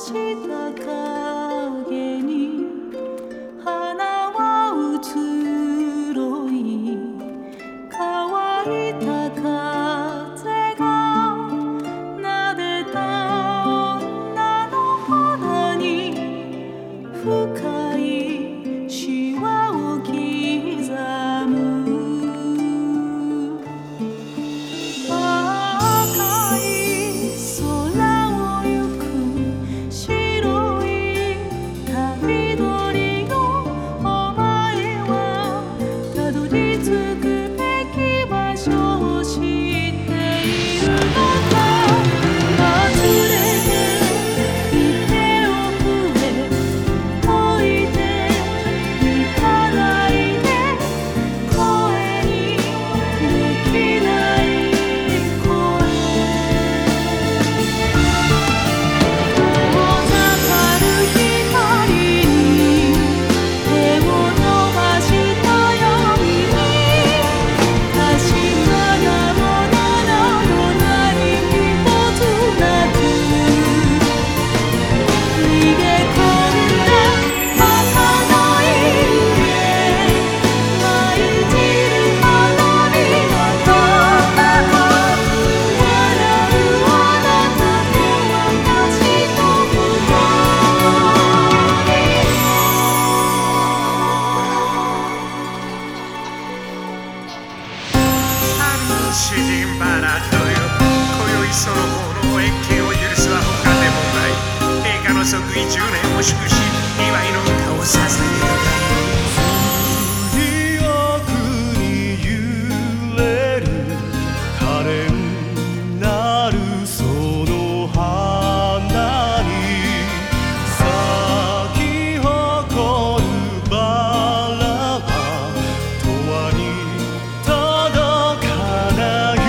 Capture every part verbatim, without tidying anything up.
した影に花は移ろい乾いた風が撫でた女の肌に深いシワを刻む赤い空を行く白い旅鳥のお前はたどり着くべき場所を知っているのか忘れていておくれ置いていかないで声にできない声遠ざかる光に手を伸ばしたように確かなものなど何一つなく逃げ込んだ儚い家舞い散る花火は遠く笑うあなたと私と二人主人バラードよ今宵その方の越見を許すは他でもない陛下の即位じゅうねんを祝し祝いの歌を捧げる記憶に揺れる可憐なるその花に咲き誇るバラは永遠に届かない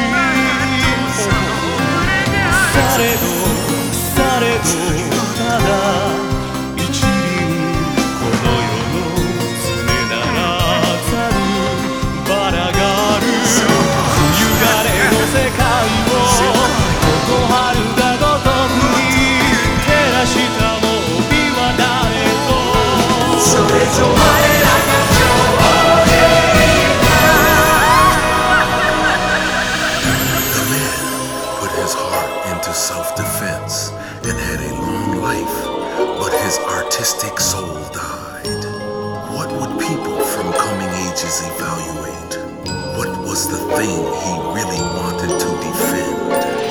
されどされどただ一輪この世の常ならざるバラがある冬枯れの世界をここ春がごとくに照らしたも帯は誰とそれぞ我らが情景 The man put his heart into self-defense and had a long life, but his artistic soul died. What would people from coming ages evaluate? What was the thing he really wanted to defend?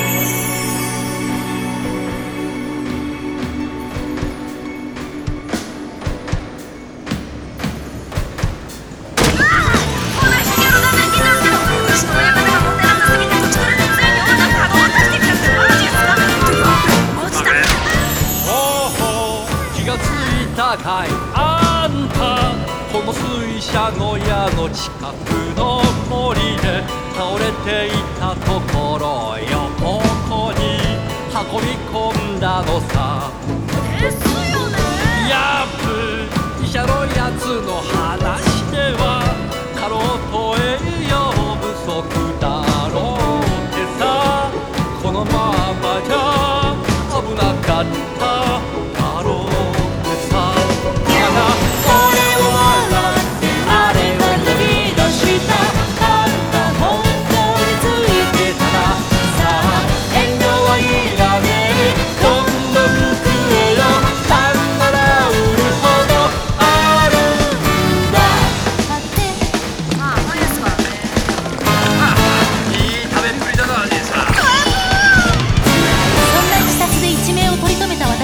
Oh, 気がついたかいあんたこの水車小屋の近くの森で倒れていたところよここに運び込んだのさですよねやっぷ医者のやつの話では過労と栄養不足だろうってさこのままじゃ危なかっただろうってさただ俺を笑ってあれを呼び出したあんた本当についてたらさあ遠慮はいらねえどんどん食えよなんなら売るほどあるんだだってまあ無理ですからねいい食べっぷりだな兄さんそんな自殺で一命を取り留めた私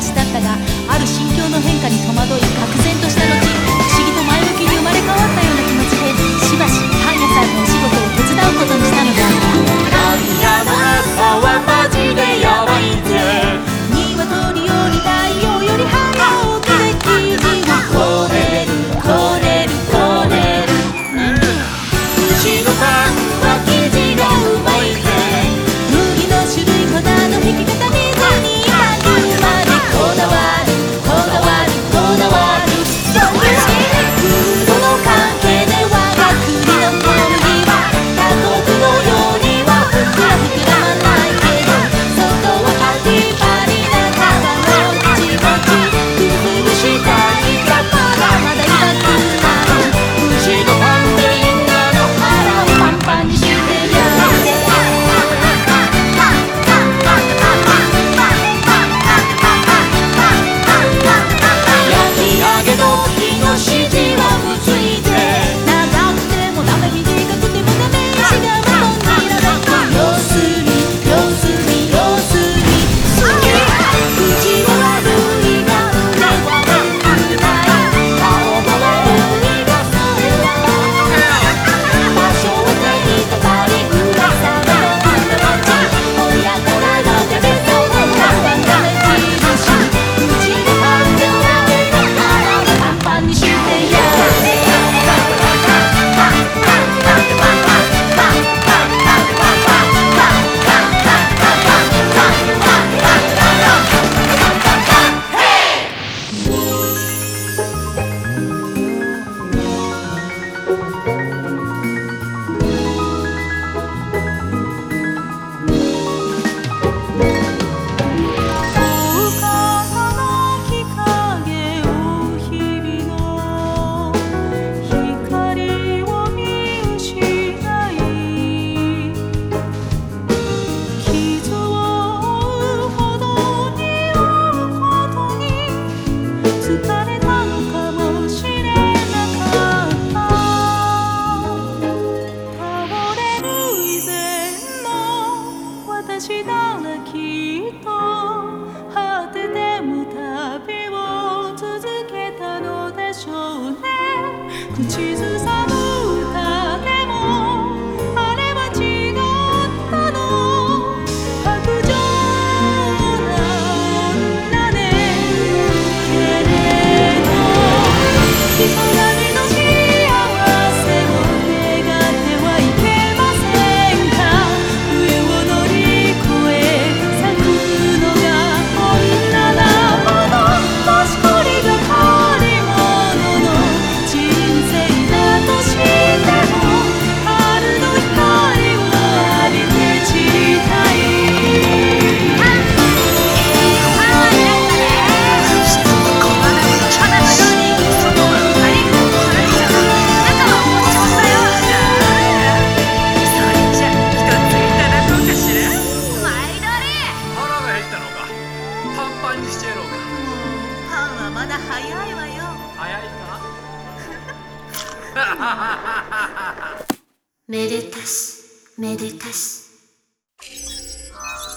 まだ早いわよ。 早いかめでたしめでたし。